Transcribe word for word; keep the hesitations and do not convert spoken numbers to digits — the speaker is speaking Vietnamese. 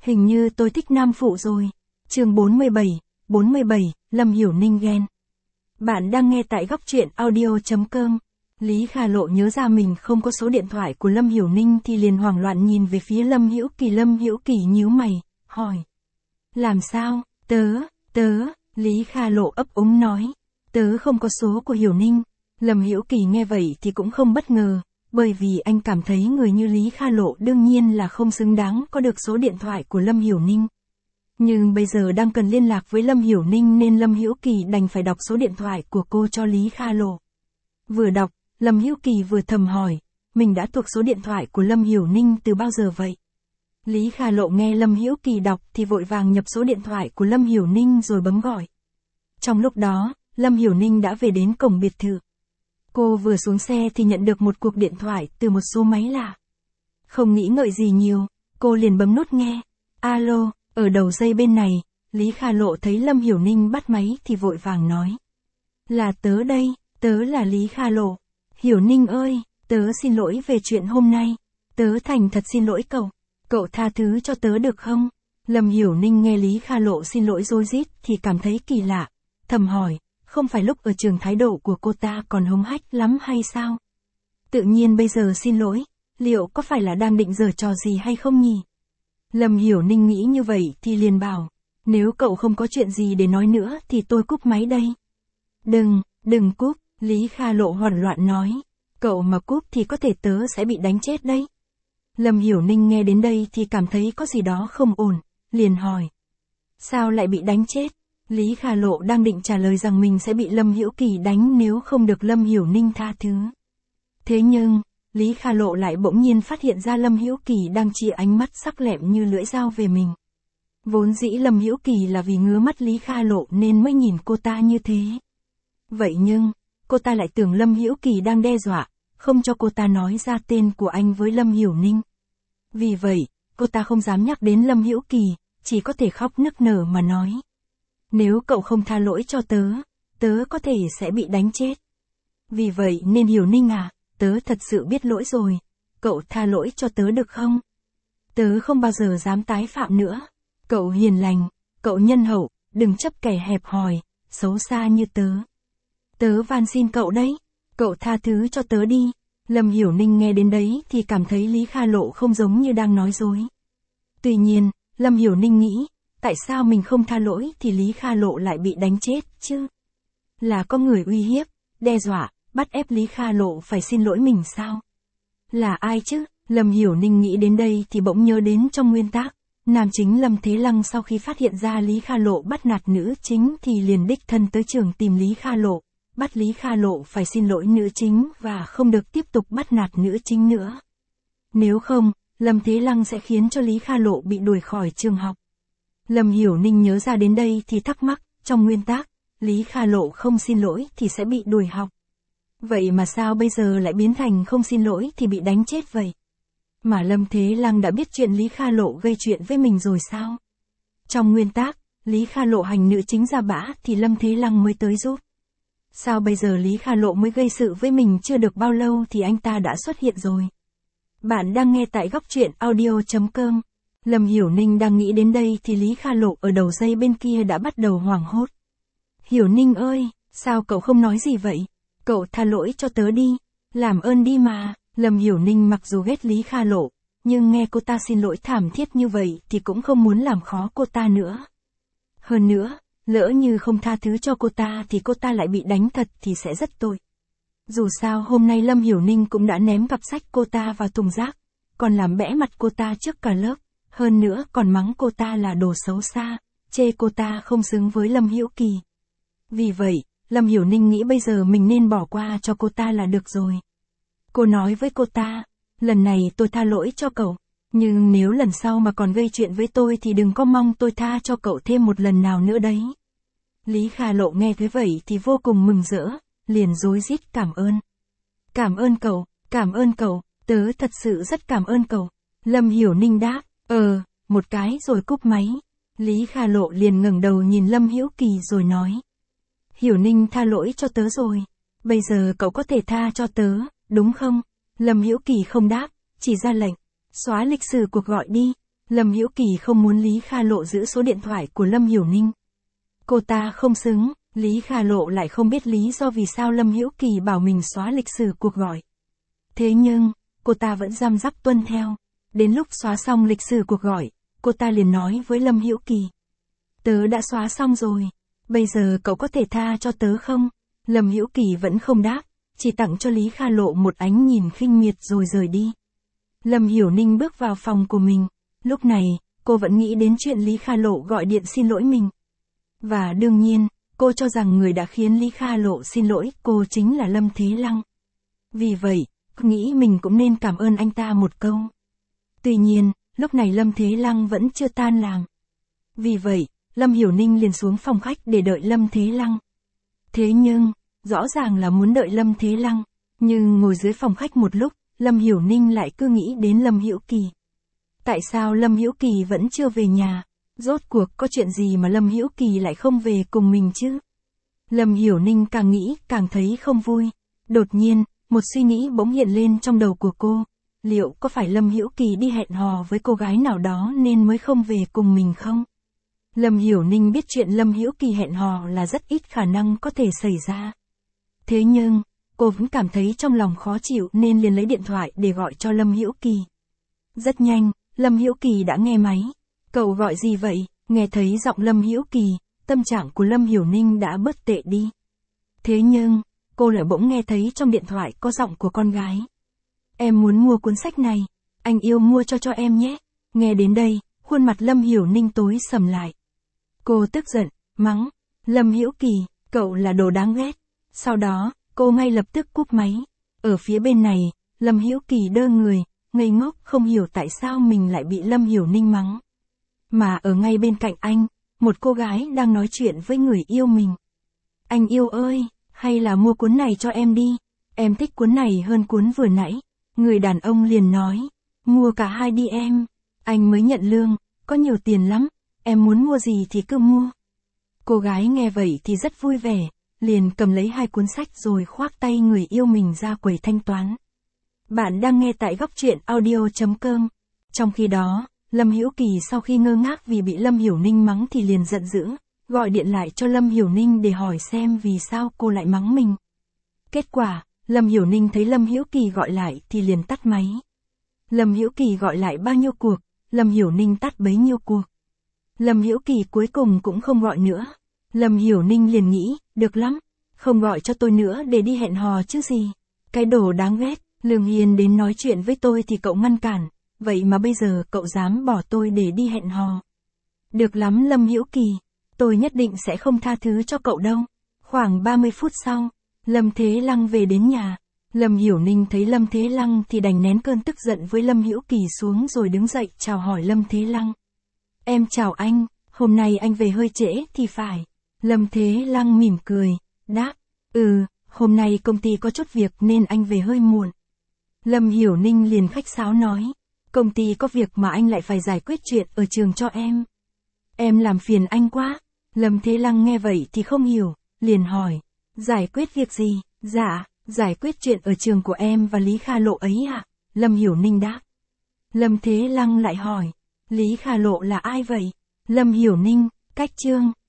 Hình như tôi thích nam phụ rồi. Chương bốn mươi bảy, bốn mươi bảy, Lâm Hiểu Ninh ghen. Bạn đang nghe tại góc truyện audio chấm com. Lý Kha Lộ nhớ ra mình không có số điện thoại của Lâm Hiểu Ninh thì liền hoảng loạn nhìn về phía Lâm Hữu Kỳ. Lâm Hữu Kỳ nhíu mày, hỏi. Làm sao, tớ, tớ, Lý Kha Lộ ấp úng nói. Tớ không có số của Hiểu Ninh. Lâm Hữu Kỳ nghe vậy thì cũng không bất ngờ, bởi vì anh cảm thấy người như Lý Kha Lộ đương nhiên là không xứng đáng có được số điện thoại của Lâm Hiểu Ninh. Nhưng bây giờ đang cần liên lạc với Lâm Hiểu Ninh nên Lâm Hữu Kỳ đành phải đọc số điện thoại của cô cho Lý Kha Lộ. Vừa đọc, Lâm Hữu Kỳ vừa thầm hỏi, mình đã thuộc số điện thoại của Lâm Hiểu Ninh từ bao giờ vậy? Lý Kha Lộ nghe Lâm Hữu Kỳ đọc thì vội vàng nhập số điện thoại của Lâm Hiểu Ninh rồi bấm gọi. Trong lúc đó, Lâm Hiểu Ninh đã về đến cổng biệt thự. Cô vừa xuống xe thì nhận được một cuộc điện thoại từ một số máy lạ. Không nghĩ ngợi gì nhiều, cô liền bấm nút nghe. Alo, ở đầu dây bên này, Lý Kha Lộ thấy Lâm Hiểu Ninh bắt máy thì vội vàng nói. Là tớ đây, tớ là Lý Kha Lộ. Hiểu Ninh ơi, tớ xin lỗi về chuyện hôm nay. Tớ thành thật xin lỗi cậu. Cậu tha thứ cho tớ được không? Lâm Hiểu Ninh nghe Lý Kha Lộ xin lỗi rối rít thì cảm thấy kỳ lạ. Thầm hỏi, không phải lúc ở trường thái độ của cô ta còn hống hách lắm hay sao? Tự nhiên bây giờ xin lỗi, liệu có phải là đang định giở trò gì hay không nhỉ? Lâm Hiểu Ninh nghĩ như vậy thì liền bảo, nếu cậu không có chuyện gì để nói nữa thì tôi cúp máy đây. Đừng, đừng cúp, Lý Kha Lộ hoảng loạn nói, cậu mà cúp thì có thể tớ sẽ bị đánh chết đấy. Lâm Hiểu Ninh nghe đến đây thì cảm thấy có gì đó không ổn, liền hỏi. Sao lại bị đánh chết? Lý Kha Lộ đang định trả lời rằng mình sẽ bị Lâm Hữu Kỳ đánh nếu không được Lâm Hiểu Ninh tha thứ. Thế nhưng, Lý Kha Lộ lại bỗng nhiên phát hiện ra Lâm Hữu Kỳ đang chia ánh mắt sắc lẹm như lưỡi dao về mình. Vốn dĩ Lâm Hữu Kỳ là vì ngứa mắt Lý Kha Lộ nên mới nhìn cô ta như thế. Vậy nhưng, cô ta lại tưởng Lâm Hữu Kỳ đang đe dọa, không cho cô ta nói ra tên của anh với Lâm Hiểu Ninh. Vì vậy, cô ta không dám nhắc đến Lâm Hữu Kỳ, chỉ có thể khóc nức nở mà nói. Nếu cậu không tha lỗi cho tớ, tớ có thể sẽ bị đánh chết. Vì vậy nên Hiểu Ninh à, tớ thật sự biết lỗi rồi, cậu tha lỗi cho tớ được không? Tớ không bao giờ dám tái phạm nữa. Cậu hiền lành, cậu nhân hậu, đừng chấp kẻ hẹp hòi, xấu xa như tớ. Tớ van xin cậu đấy, cậu tha thứ cho tớ đi. Lâm Hiểu Ninh nghe đến đấy thì cảm thấy Lý Kha Lộ không giống như đang nói dối. Tuy nhiên, Lâm Hiểu Ninh nghĩ, tại sao mình không tha lỗi thì Lý Kha Lộ lại bị đánh chết chứ? Là có người uy hiếp, đe dọa, bắt ép Lý Kha Lộ phải xin lỗi mình sao? Là ai chứ? Lâm Hiểu Ninh nghĩ đến đây thì bỗng nhớ đến trong nguyên tác, nam chính Lâm Thế Lăng sau khi phát hiện ra Lý Kha Lộ bắt nạt nữ chính thì liền đích thân tới trường tìm Lý Kha Lộ, bắt Lý Kha Lộ phải xin lỗi nữ chính và không được tiếp tục bắt nạt nữ chính nữa. Nếu không, Lâm Thế Lăng sẽ khiến cho Lý Kha Lộ bị đuổi khỏi trường học. Lâm Hiểu Ninh nhớ ra đến đây thì thắc mắc, trong nguyên tác, Lý Kha Lộ không xin lỗi thì sẽ bị đuổi học. Vậy mà sao bây giờ lại biến thành không xin lỗi thì bị đánh chết vậy? Mà Lâm Thế Lăng đã biết chuyện Lý Kha Lộ gây chuyện với mình rồi sao? Trong nguyên tác, Lý Kha Lộ hành nữ chính ra bã thì Lâm Thế Lăng mới tới giúp. Sao bây giờ Lý Kha Lộ mới gây sự với mình chưa được bao lâu thì anh ta đã xuất hiện rồi? Bạn đang nghe tại góc truyện audio chấm com. Lâm Hiểu Ninh đang nghĩ đến đây thì Lý Kha Lộ ở đầu dây bên kia đã bắt đầu hoảng hốt. Hiểu Ninh ơi, sao cậu không nói gì vậy? Cậu tha lỗi cho tớ đi, làm ơn đi mà. Lâm Hiểu Ninh mặc dù ghét Lý Kha Lộ, nhưng nghe cô ta xin lỗi thảm thiết như vậy thì cũng không muốn làm khó cô ta nữa. Hơn nữa, lỡ như không tha thứ cho cô ta thì cô ta lại bị đánh thật thì sẽ rất tội. Dù sao hôm nay Lâm Hiểu Ninh cũng đã ném cặp sách cô ta vào thùng rác, còn làm bẽ mặt cô ta trước cả lớp, hơn nữa còn mắng cô ta là đồ xấu xa, chê cô ta không xứng với Lâm Hữu Kỳ. Vì vậy, Lâm Hiểu Ninh nghĩ bây giờ mình nên bỏ qua cho cô ta là được rồi. Cô nói với cô ta, lần này tôi tha lỗi cho cậu, nhưng nếu lần sau mà còn gây chuyện với tôi thì đừng có mong tôi tha cho cậu thêm một lần nào nữa đấy. Lý Kha Lộ nghe thế vậy thì vô cùng mừng rỡ, liền rối rít cảm ơn. Cảm ơn cậu, cảm ơn cậu, tớ thật sự rất cảm ơn cậu. Lâm Hiểu Ninh đáp, ờ, một cái rồi cúp máy. Lý Kha Lộ liền ngẩng đầu nhìn Lâm Hữu Kỳ rồi nói. Hiểu Ninh tha lỗi cho tớ rồi, bây giờ cậu có thể tha cho tớ, đúng không? Lâm Hữu Kỳ không đáp, chỉ ra lệnh, xóa lịch sử cuộc gọi đi. Lâm Hiểu Kỳ không muốn Lý Kha Lộ giữ số điện thoại của Lâm Hiểu Ninh. Cô ta không xứng, Lý Kha Lộ lại không biết lý do vì sao Lâm Hiểu Kỳ bảo mình xóa lịch sử cuộc gọi. Thế nhưng, cô ta vẫn răm rắp tuân theo. Đến lúc xóa xong lịch sử cuộc gọi, cô ta liền nói với Lâm Hiểu Kỳ. Tớ đã xóa xong rồi, bây giờ cậu có thể tha cho tớ không? Lâm Hiểu Kỳ vẫn không đáp, chỉ tặng cho Lý Kha Lộ một ánh nhìn khinh miệt rồi rời đi. Lâm Hiểu Ninh bước vào phòng của mình, lúc này, cô vẫn nghĩ đến chuyện Lý Kha Lộ gọi điện xin lỗi mình. Và đương nhiên, cô cho rằng người đã khiến Lý Kha Lộ xin lỗi cô chính là Lâm Thế Lăng. Vì vậy, cô nghĩ mình cũng nên cảm ơn anh ta một câu. Tuy nhiên, lúc này Lâm Thế Lăng vẫn chưa tan làm. Vì vậy, Lâm Hiểu Ninh liền xuống phòng khách để đợi Lâm Thế Lăng. Thế nhưng, rõ ràng là muốn đợi Lâm Thế Lăng, nhưng ngồi dưới phòng khách một lúc, Lâm Hiểu Ninh lại cứ nghĩ đến Lâm Hiểu Kỳ. Tại sao Lâm Hiểu Kỳ vẫn chưa về nhà? Rốt cuộc có chuyện gì mà Lâm Hiểu Kỳ lại không về cùng mình chứ? Lâm Hiểu Ninh càng nghĩ càng thấy không vui. Đột nhiên, một suy nghĩ bỗng hiện lên trong đầu của cô. Liệu có phải Lâm Hiểu Kỳ đi hẹn hò với cô gái nào đó nên mới không về cùng mình không? Lâm Hiểu Ninh biết chuyện Lâm Hiểu Kỳ hẹn hò là rất ít khả năng có thể xảy ra. Thế nhưng, cô vẫn cảm thấy trong lòng khó chịu nên liền lấy điện thoại để gọi cho Lâm Hiểu Kỳ. Rất nhanh, Lâm Hiểu Kỳ đã nghe máy. Cậu gọi gì vậy? Nghe thấy giọng Lâm Hiểu Kỳ, tâm trạng của Lâm Hiểu Ninh đã bớt tệ đi. Thế nhưng, cô lại bỗng nghe thấy trong điện thoại có giọng của con gái. Em muốn mua cuốn sách này, anh yêu mua cho cho em nhé. Nghe đến đây, khuôn mặt Lâm Hiểu Ninh tối sầm lại. Cô tức giận, mắng, Lâm Hiểu Kỳ, cậu là đồ đáng ghét. Sau đó, cô ngay lập tức cúp máy. Ở phía bên này, Lâm Hiểu Kỳ đơ người, ngây ngốc không hiểu tại sao mình lại bị Lâm Hiểu Ninh mắng. Mà ở ngay bên cạnh anh, một cô gái đang nói chuyện với người yêu mình. Anh yêu ơi, hay là mua cuốn này cho em đi, em thích cuốn này hơn cuốn vừa nãy. Người đàn ông liền nói, mua cả hai đi em, anh mới nhận lương, có nhiều tiền lắm, em muốn mua gì thì cứ mua. Cô gái nghe vậy thì rất vui vẻ, liền cầm lấy hai cuốn sách rồi khoác tay người yêu mình ra quầy thanh toán. Bạn đang nghe tại góc truyện audio chấm com. Trong khi đó, Lâm Hiểu Kỳ sau khi ngơ ngác vì bị Lâm Hiểu Ninh mắng thì liền giận dữ, gọi điện lại cho Lâm Hiểu Ninh để hỏi xem vì sao cô lại mắng mình. Kết quả, Lâm Hiểu Ninh thấy Lâm Hiểu Kỳ gọi lại thì liền tắt máy. Lâm Hiểu Kỳ gọi lại bao nhiêu cuộc, Lâm Hiểu Ninh tắt bấy nhiêu cuộc. Lâm Hiểu Kỳ cuối cùng cũng không gọi nữa. Lâm Hiểu Ninh liền nghĩ, được lắm, không gọi cho tôi nữa để đi hẹn hò chứ gì. Cái đồ đáng ghét, Lương Hiền đến nói chuyện với tôi thì cậu ngăn cản, vậy mà bây giờ cậu dám bỏ tôi để đi hẹn hò. Được lắm Lâm Hiểu Kỳ, tôi nhất định sẽ không tha thứ cho cậu đâu. Khoảng ba mươi phút sau, Lâm Thế Lăng về đến nhà. Lâm Hiểu Ninh thấy Lâm Thế Lăng thì đành nén cơn tức giận với Lâm Hiểu Kỳ xuống rồi đứng dậy chào hỏi Lâm Thế Lăng. Em chào anh, hôm nay anh về hơi trễ thì phải. Lâm Thế Lăng mỉm cười, đáp, ừ, hôm nay công ty có chút việc nên anh về hơi muộn. Lâm Hiểu Ninh liền khách sáo nói, công ty có việc mà anh lại phải giải quyết chuyện ở trường cho em. Em làm phiền anh quá. Lâm Thế Lăng nghe vậy thì không hiểu, liền hỏi, giải quyết việc gì? Dạ, giải quyết chuyện ở trường của em và Lý Kha Lộ ấy ạ. Lâm Hiểu Ninh đáp. Lâm Thế Lăng lại hỏi, Lý Kha Lộ là ai vậy? Lâm Hiểu Ninh, cách chương.